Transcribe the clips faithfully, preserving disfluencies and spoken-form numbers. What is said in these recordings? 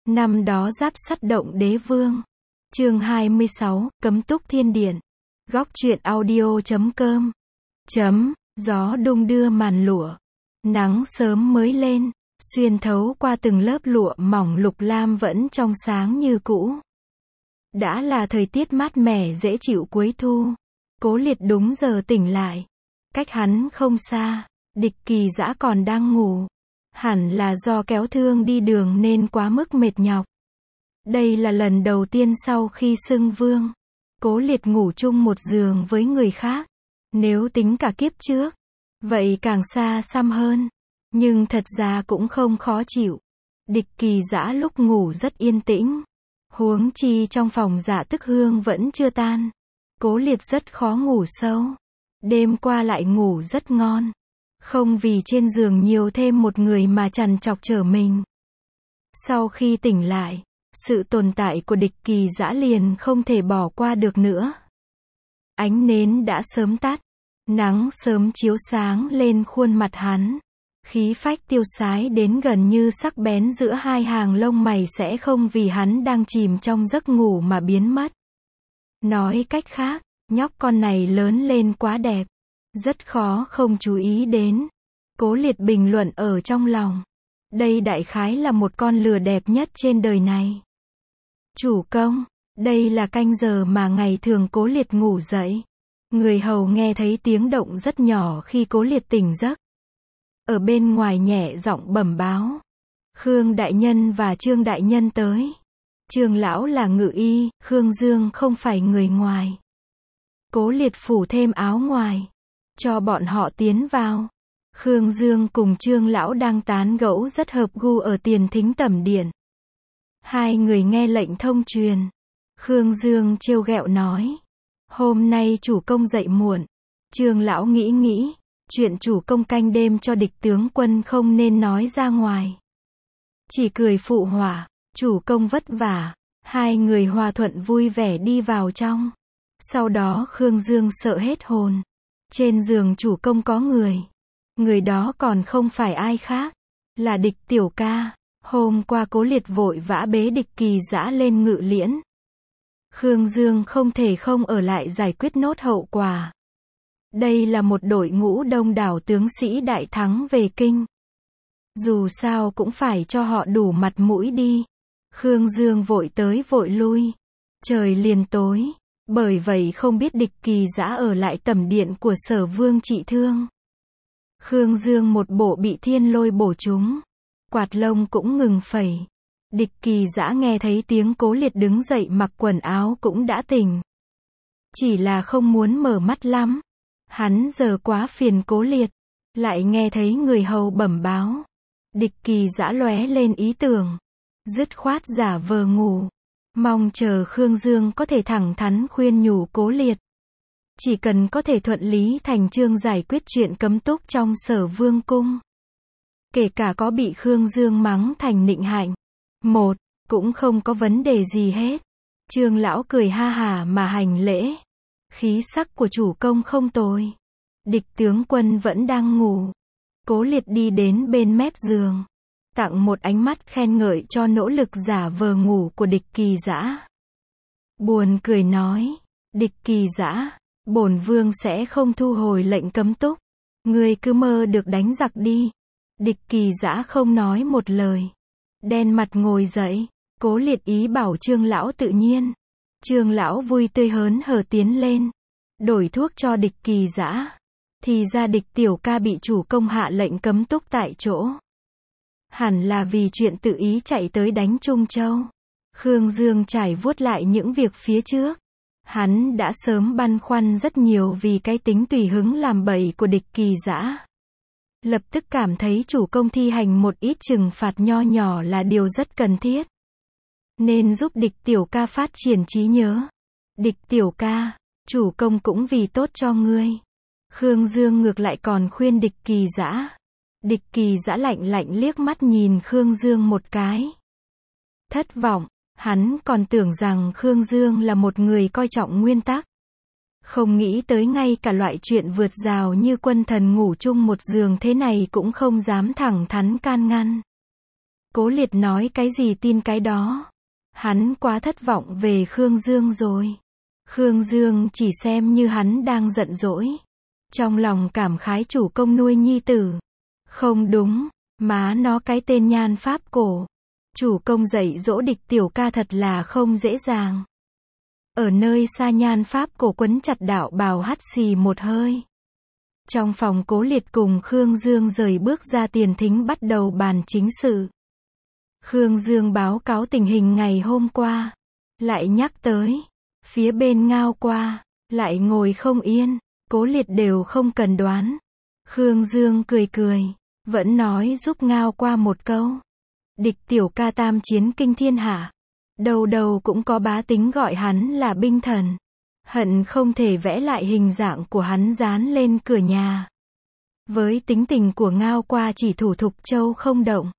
Năm đó Giáp Sắt Động Đế Vương. Chương hai mươi sáu, Cấm Túc Thiên Điện. Góc truyện audio chấm com. Chấm, gió đung đưa màn lụa. Nắng sớm mới lên, xuyên thấu qua từng lớp lụa mỏng lục lam vẫn trong sáng như cũ. Đã là thời tiết mát mẻ dễ chịu cuối thu. Cố Liệt đúng giờ tỉnh lại. Cách hắn không xa, Địch Kỳ Dã còn đang ngủ. Hẳn là do kéo thương đi đường nên quá mức mệt nhọc. Đây là lần đầu tiên sau khi xưng vương, Cố Liệt ngủ chung một giường với người khác. Nếu tính cả kiếp trước, vậy càng xa xăm hơn. Nhưng thật ra cũng không khó chịu. Địch Kỳ Dã lúc ngủ rất yên tĩnh. Huống chi trong phòng Dạ Tức Hương vẫn chưa tan. Cố Liệt rất khó ngủ sâu. Đêm qua lại ngủ rất ngon. Không vì trên giường nhiều thêm một người mà trằn trọc trở mình. Sau khi tỉnh lại, sự tồn tại của Địch Kỳ Dã liền không thể bỏ qua được nữa. Ánh nến đã sớm tắt. Nắng sớm chiếu sáng lên khuôn mặt hắn. Khí phách tiêu sái đến gần như sắc bén giữa hai hàng lông mày sẽ không vì hắn đang chìm trong giấc ngủ mà biến mất. Nói cách khác, nhóc con này lớn lên quá đẹp. Rất khó không chú ý đến. Cố Liệt bình luận ở trong lòng. Đây đại khái là một con lừa đẹp nhất trên đời này. Chủ công, đây là canh giờ mà ngày thường Cố Liệt ngủ dậy. Người hầu nghe thấy tiếng động rất nhỏ khi Cố Liệt tỉnh giấc. Ở bên ngoài nhẹ giọng bẩm báo. Khương đại nhân và Trương đại nhân tới. Trương lão là ngự y, Khương Dương không phải người ngoài. Cố Liệt phủ thêm áo ngoài, cho bọn họ tiến vào. Khương Dương cùng Trương lão đang tán gẫu rất hợp gu ở tiền thính tẩm điện. Hai người nghe lệnh thông truyền. Khương Dương trêu ghẹo nói. Hôm nay chủ công dậy muộn. Trương lão nghĩ nghĩ. Chuyện chủ công canh đêm cho địch tướng quân không nên nói ra ngoài. Chỉ cười phụ họa. Chủ công vất vả. Hai người hòa thuận vui vẻ đi vào trong. Sau đó Khương Dương sợ hết hồn. Trên giường chủ công có người. Người đó còn không phải ai khác. Là Địch tiểu ca. Hôm qua Cố Liệt vội vã bế Địch Kỳ Dã lên ngự liễn. Khương Dương không thể không ở lại giải quyết nốt hậu quả. Đây là một đội ngũ đông đảo tướng sĩ đại thắng về kinh. Dù sao cũng phải cho họ đủ mặt mũi đi. Khương Dương vội tới vội lui. Trời liền tối. Bởi vậy không biết Địch Kỳ Dã ở lại tẩm điện của Sở Vương trị thương. Khương Dương một bộ bị thiên lôi bổ trúng. Quạt lông cũng ngừng phẩy. Địch Kỳ Dã nghe thấy tiếng Cố Liệt đứng dậy mặc quần áo cũng đã tỉnh. Chỉ là không muốn mở mắt lắm. Hắn giờ quá phiền Cố Liệt. Lại nghe thấy người hầu bẩm báo. Địch Kỳ Dã lóe lên ý tưởng. Dứt khoát giả vờ ngủ. Mong chờ Khương Dương có thể thẳng thắn khuyên nhủ Cố Liệt. Chỉ cần có thể thuận lý thành chương giải quyết chuyện cấm túc trong Sở Vương cung. Kể cả có bị Khương Dương mắng thành nịnh hạnh. Một, cũng không có vấn đề gì hết. Trương lão cười ha hả mà hành lễ. Khí sắc của chủ công không tồi. Địch tướng quân vẫn đang ngủ. Cố Liệt đi đến bên mép giường. Tặng một ánh mắt khen ngợi cho nỗ lực giả vờ ngủ của Địch Kỳ Dã. Buồn cười nói. Địch Kỳ Dã, bổn vương sẽ không thu hồi lệnh cấm túc. Ngươi cứ mơ được đánh giặc đi. Địch Kỳ Dã không nói một lời. Đen mặt ngồi dậy. Cố Liệt ý bảo Trương lão tự nhiên. Trương lão vui tươi hớn hở tiến lên. Đổi thuốc cho Địch Kỳ Dã. Thì ra Địch tiểu ca bị chủ công hạ lệnh cấm túc tại chỗ. Hẳn là vì chuyện tự ý chạy tới đánh Trung Châu. Khương Dương trải vuốt lại những việc phía trước. Hắn đã sớm băn khoăn rất nhiều vì cái tính tùy hứng làm bậy của Địch Kỳ Dã. Lập tức cảm thấy chủ công thi hành một ít trừng phạt nho nhỏ là điều rất cần thiết. Nên giúp Địch tiểu ca phát triển trí nhớ. Địch tiểu ca, chủ công cũng vì tốt cho ngươi. Khương Dương ngược lại còn khuyên Địch Kỳ Dã. Địch Kỳ Dã lạnh lạnh liếc mắt nhìn Khương Dương một cái. Thất vọng, hắn còn tưởng rằng Khương Dương là một người coi trọng nguyên tắc. Không nghĩ tới ngay cả loại chuyện vượt rào như quân thần ngủ chung một giường thế này cũng không dám thẳng thắn can ngăn. Cố Liệt nói cái gì tin cái đó. Hắn quá thất vọng về Khương Dương rồi. Khương Dương chỉ xem như hắn đang giận dỗi. Trong lòng cảm khái chủ công nuôi nhi tử. Không đúng, má nó cái tên Nhan Pháp Cổ. Chủ công dạy dỗ địch tiểu ca thật là không dễ dàng. Ở nơi xa Nhan Pháp Cổ quấn chặt đạo bào hắt xì một hơi. Trong phòng Cố Liệt cùng Khương Dương rời bước ra tiền thính bắt đầu bàn chính sự. Khương Dương báo cáo tình hình ngày hôm qua. Lại nhắc tới. Phía bên Ngao Qua. Lại ngồi không yên. Cố Liệt đều không cần đoán. Khương Dương cười cười. Vẫn nói giúp Ngao Qua một câu. Địch tiểu ca tam chiến kinh thiên hạ. Đầu đầu cũng có bá tính gọi hắn là binh thần. Hận không thể vẽ lại hình dạng của hắn dán lên cửa nhà. Với tính tình của Ngao Qua chỉ thủ Thục Châu không động.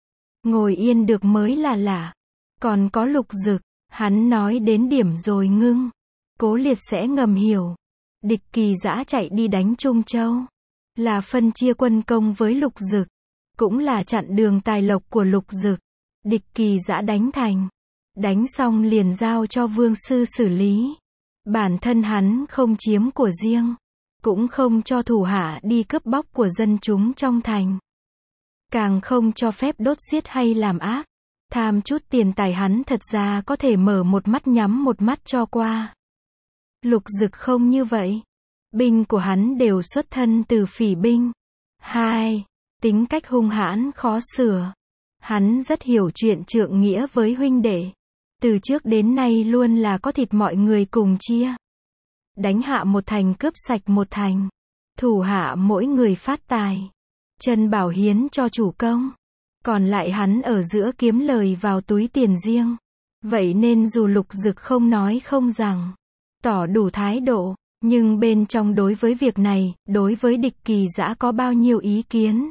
Ngồi yên được mới là lạ. Còn có Lục Dực, hắn nói đến điểm rồi ngưng. Cố Liệt sẽ ngầm hiểu. Địch Kỳ Dã chạy đi đánh Trung Châu. Là phân chia quân công với Lục Dực. Cũng là chặn đường tài lộc của Lục Dực. Địch Kỳ Dã đánh thành. Đánh xong liền giao cho Vương Sư xử lý. Bản thân hắn không chiếm của riêng. Cũng không cho thủ hạ đi cướp bóc của dân chúng trong thành. Càng không cho phép đốt giết hay làm ác. Tham chút tiền tài hắn thật ra có thể mở một mắt nhắm một mắt cho qua. Lục Dực không như vậy. Binh của hắn đều xuất thân từ phỉ binh. Hai, tính cách hung hãn khó sửa. Hắn rất hiểu chuyện trượng nghĩa với huynh đệ. Từ trước đến nay luôn là có thịt mọi người cùng chia. Đánh hạ một thành cướp sạch một thành. Thủ hạ mỗi người phát tài. Trần Bảo hiến cho chủ công. Còn lại hắn ở giữa kiếm lời vào túi tiền riêng. Vậy nên dù Lục Dực không nói không rằng. Tỏ đủ thái độ. Nhưng bên trong đối với việc này, đối với địch Kỳ Dã có bao nhiêu ý kiến.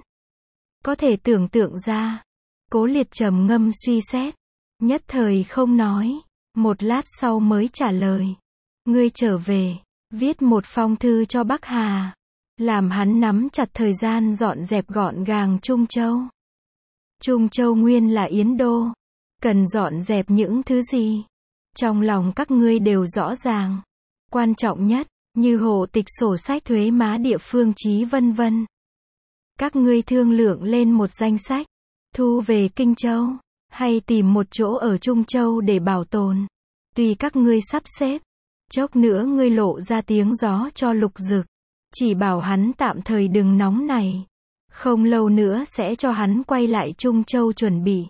Có thể tưởng tượng ra. Cố Liệt trầm ngâm suy xét. Nhất thời không nói. Một lát sau mới trả lời. Ngươi trở về. Viết một phong thư cho Bắc Hà. Làm hắn nắm chặt thời gian dọn dẹp gọn gàng Trung Châu. Trung Châu nguyên là Yến Đô. Cần dọn dẹp những thứ gì? Trong lòng các ngươi đều rõ ràng. Quan trọng nhất, như hộ tịch sổ sách thuế má địa phương chí vân vân. Các ngươi thương lượng lên một danh sách. Thu về Kinh Châu. Hay tìm một chỗ ở Trung Châu để bảo tồn. Tùy các ngươi sắp xếp. Chốc nữa ngươi lộ ra tiếng gió cho Lục Dực. Chỉ bảo hắn tạm thời đừng nóng này. Không lâu nữa sẽ cho hắn quay lại Trung Châu chuẩn bị.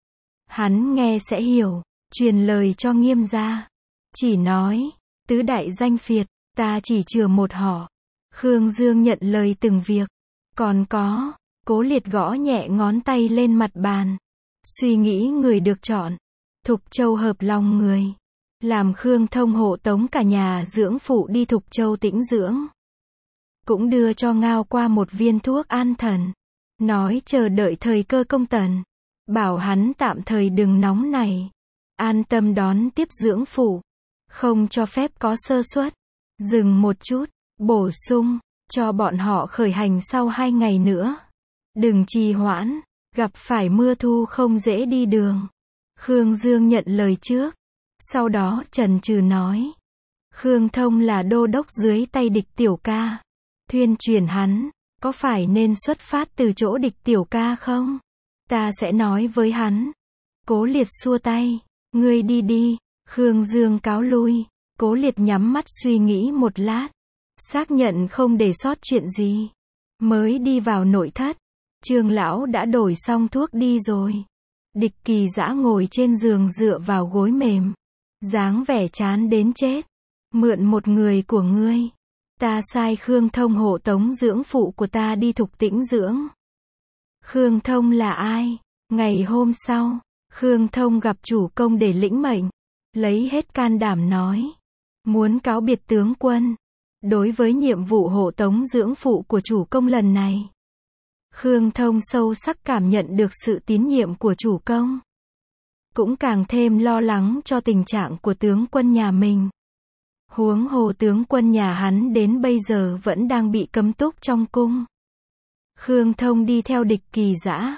Hắn nghe sẽ hiểu. Truyền lời cho Nghiêm gia. Chỉ nói. Tứ đại danh phiệt. Ta chỉ chừa một họ. Khương Dương nhận lời từng việc. Còn có. Cố Liệt gõ nhẹ ngón tay lên mặt bàn. Suy nghĩ người được chọn. Thục Châu hợp lòng người. Làm Khương Thông hộ tống cả nhà dưỡng phụ đi Thục Châu tĩnh dưỡng. Cũng đưa cho Ngao Qua một viên thuốc an thần. Nói chờ đợi thời cơ công tần. Bảo hắn tạm thời đừng nóng này. An tâm đón tiếp dưỡng phụ. Không cho phép có sơ suất. Dừng một chút. Bổ sung. Cho bọn họ khởi hành sau hai ngày nữa. Đừng trì hoãn. Gặp phải mưa thu không dễ đi đường. Khương Dương nhận lời trước. Sau đó chần chừ nói. Khương Thông là đô đốc dưới tay địch tiểu ca. Thuyên truyền hắn. Có phải nên xuất phát từ chỗ địch tiểu ca không? Ta sẽ nói với hắn. Cố Liệt xua tay. Ngươi đi đi. Khương Dương cáo lui. Cố Liệt nhắm mắt suy nghĩ một lát. Xác nhận không để sót chuyện gì. Mới đi vào nội thất. Trương lão đã đổi xong thuốc đi rồi. Địch Kỳ Dã ngồi trên giường dựa vào gối mềm. Dáng vẻ chán đến chết. Mượn một người của ngươi. Ta sai Khương Thông hộ tống dưỡng phụ của ta đi Thục Tĩnh dưỡng. Khương Thông là ai? Ngày hôm sau, Khương Thông gặp chủ công để lĩnh mệnh. Lấy hết can đảm nói. Muốn cáo biệt tướng quân. Đối với nhiệm vụ hộ tống dưỡng phụ của chủ công lần này. Khương Thông sâu sắc cảm nhận được sự tín nhiệm của chủ công. Cũng càng thêm lo lắng cho tình trạng của tướng quân nhà mình. Huống hồ tướng quân nhà hắn đến bây giờ vẫn đang bị cấm túc trong cung. Khương Thông đi theo địch Kỳ Dã.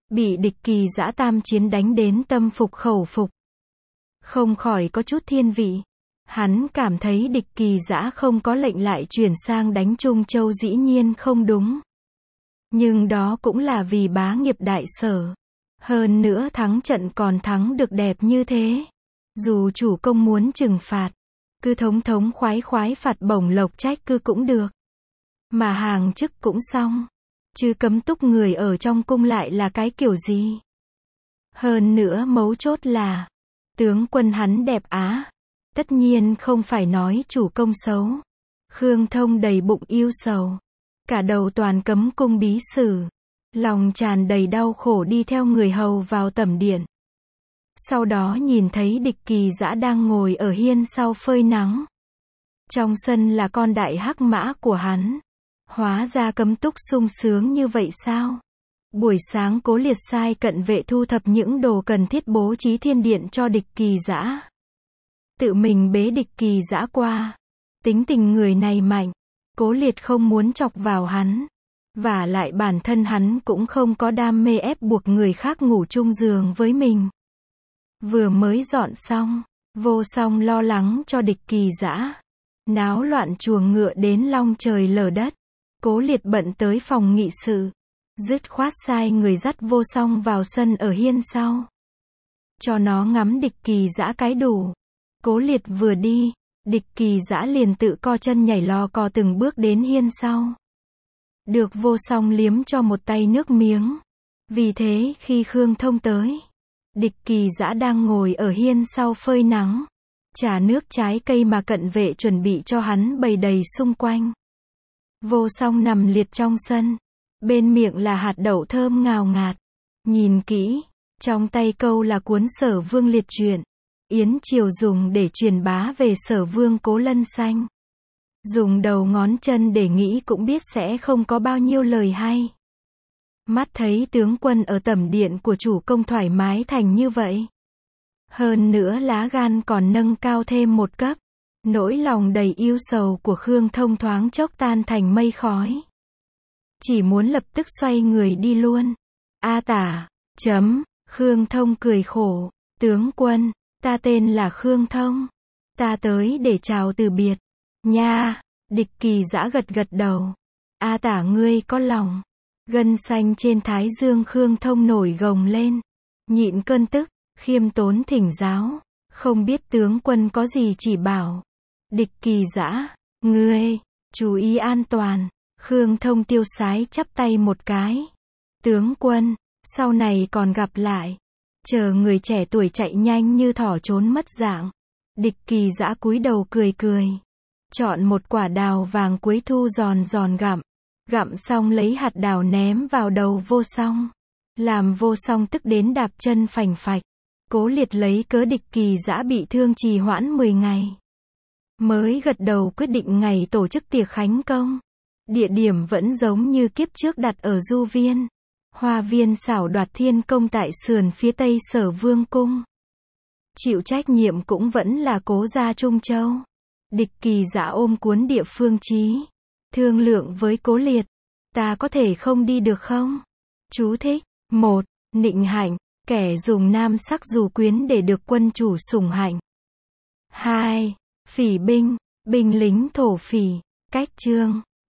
bị địch Kỳ Dã tam chiến đánh đến tâm phục khẩu phục. Không khỏi có chút thiên vị. Hắn cảm thấy địch Kỳ Dã không có lệnh lại chuyển sang đánh Trung Châu dĩ nhiên không đúng. Nhưng đó cũng là vì bá nghiệp đại sở. Hơn nữa thắng trận còn thắng được đẹp như thế. Dù chủ công muốn trừng phạt, cứ thống thống khoái khoái phạt bổng lộc trách cứ cũng được. Mà hàng chức cũng xong. Chứ cấm túc người ở trong cung lại là cái kiểu gì? Hơn nữa mấu chốt là, tướng quân hắn đẹp á. Tất nhiên không phải nói chủ công xấu. Khương Thông đầy bụng yêu sầu. Cả đầu toàn cấm cung bí sử. Lòng tràn đầy đau khổ đi theo người hầu vào tẩm điện. Sau đó nhìn thấy địch Kỳ Dã đang ngồi ở hiên sau phơi nắng. Trong sân là con đại hắc mã của hắn. Hóa ra cấm túc sung sướng như vậy sao? Buổi sáng Cố Liệt sai cận vệ thu thập những đồ cần thiết bố trí thiên điện cho địch Kỳ Dã. Tự mình bế địch Kỳ Dã qua. Tính tình người này mạnh. Cố Liệt không muốn chọc vào hắn. Và lại bản thân hắn cũng không có đam mê ép buộc người khác ngủ chung giường với mình. Vừa mới dọn xong, Vô Song lo lắng cho địch Kỳ Dã. Náo loạn chuồng ngựa đến long trời lở đất. Cố Liệt bận tới phòng nghị sự. Dứt khoát sai người dắt Vô Song vào sân ở hiên sau. Cho nó ngắm địch Kỳ Dã cái đủ. Cố Liệt vừa đi, địch Kỳ Dã liền tự co chân nhảy lò cò từng bước đến hiên sau. Được Vô Song liếm cho một tay nước miếng. Vì thế khi Khương Thông tới, địch Kỳ Dã đang ngồi ở hiên sau phơi nắng. Trà nước trái cây mà cận vệ chuẩn bị cho hắn bày đầy xung quanh. Vô Song nằm liệt trong sân. Bên miệng là hạt đậu thơm ngào ngạt. Nhìn kỹ, trong tay câu là cuốn Sở Vương Liệt Truyện. Yến Triều dùng để truyền bá về Sở Vương Cố Lân Xanh. Dùng đầu ngón chân để nghĩ cũng biết sẽ không có bao nhiêu lời hay. Mắt thấy tướng quân ở tẩm điện của chủ công thoải mái thành như vậy. Hơn nữa lá gan còn nâng cao thêm một cấp. Nỗi lòng đầy yêu sầu của Khương Thông thoáng chốc tan thành mây khói. Chỉ muốn lập tức xoay người đi luôn. A tả, chấm, Khương Thông cười khổ. Tướng quân, ta tên là Khương Thông. Ta tới để chào từ biệt. Nha, địch Kỳ Dã gật gật đầu. A tả ngươi có lòng. Gân xanh trên thái dương Khương Thông nổi gồng lên. Nhịn cơn tức, khiêm tốn thỉnh giáo. Không biết tướng quân có gì chỉ bảo. Địch Kỳ Dã, ngươi, chú ý an toàn. Khương Thông tiêu sái chắp tay một cái. Tướng quân, sau này còn gặp lại. Chờ người trẻ tuổi chạy nhanh như thỏ trốn mất dạng. Địch Kỳ Dã cúi đầu cười cười. Chọn một quả đào vàng cuối thu giòn giòn gặm. Gặm xong lấy hạt đào ném vào đầu Vô Song. Làm Vô Song tức đến đạp chân phành phạch. Cố Liệt lấy cớ địch Kỳ Dã bị thương trì hoãn mười ngày. Mới gật đầu quyết định ngày tổ chức tiệc khánh công. Địa điểm vẫn giống như kiếp trước đặt ở Du Viên. Hoa viên xảo đoạt thiên công tại sườn phía tây Sở Vương cung. Chịu trách nhiệm cũng vẫn là Cố gia Trung Châu. Địch Kỳ Dã ôm cuốn địa phương chí. Thương lượng với Cố Liệt. Ta có thể không đi được không? Chú thích. một. Nịnh hạnh. Kẻ dùng nam sắc dù quyến để được quân chủ sủng hạnh. hai. Phỉ binh. Binh lính thổ phỉ. Cách chương.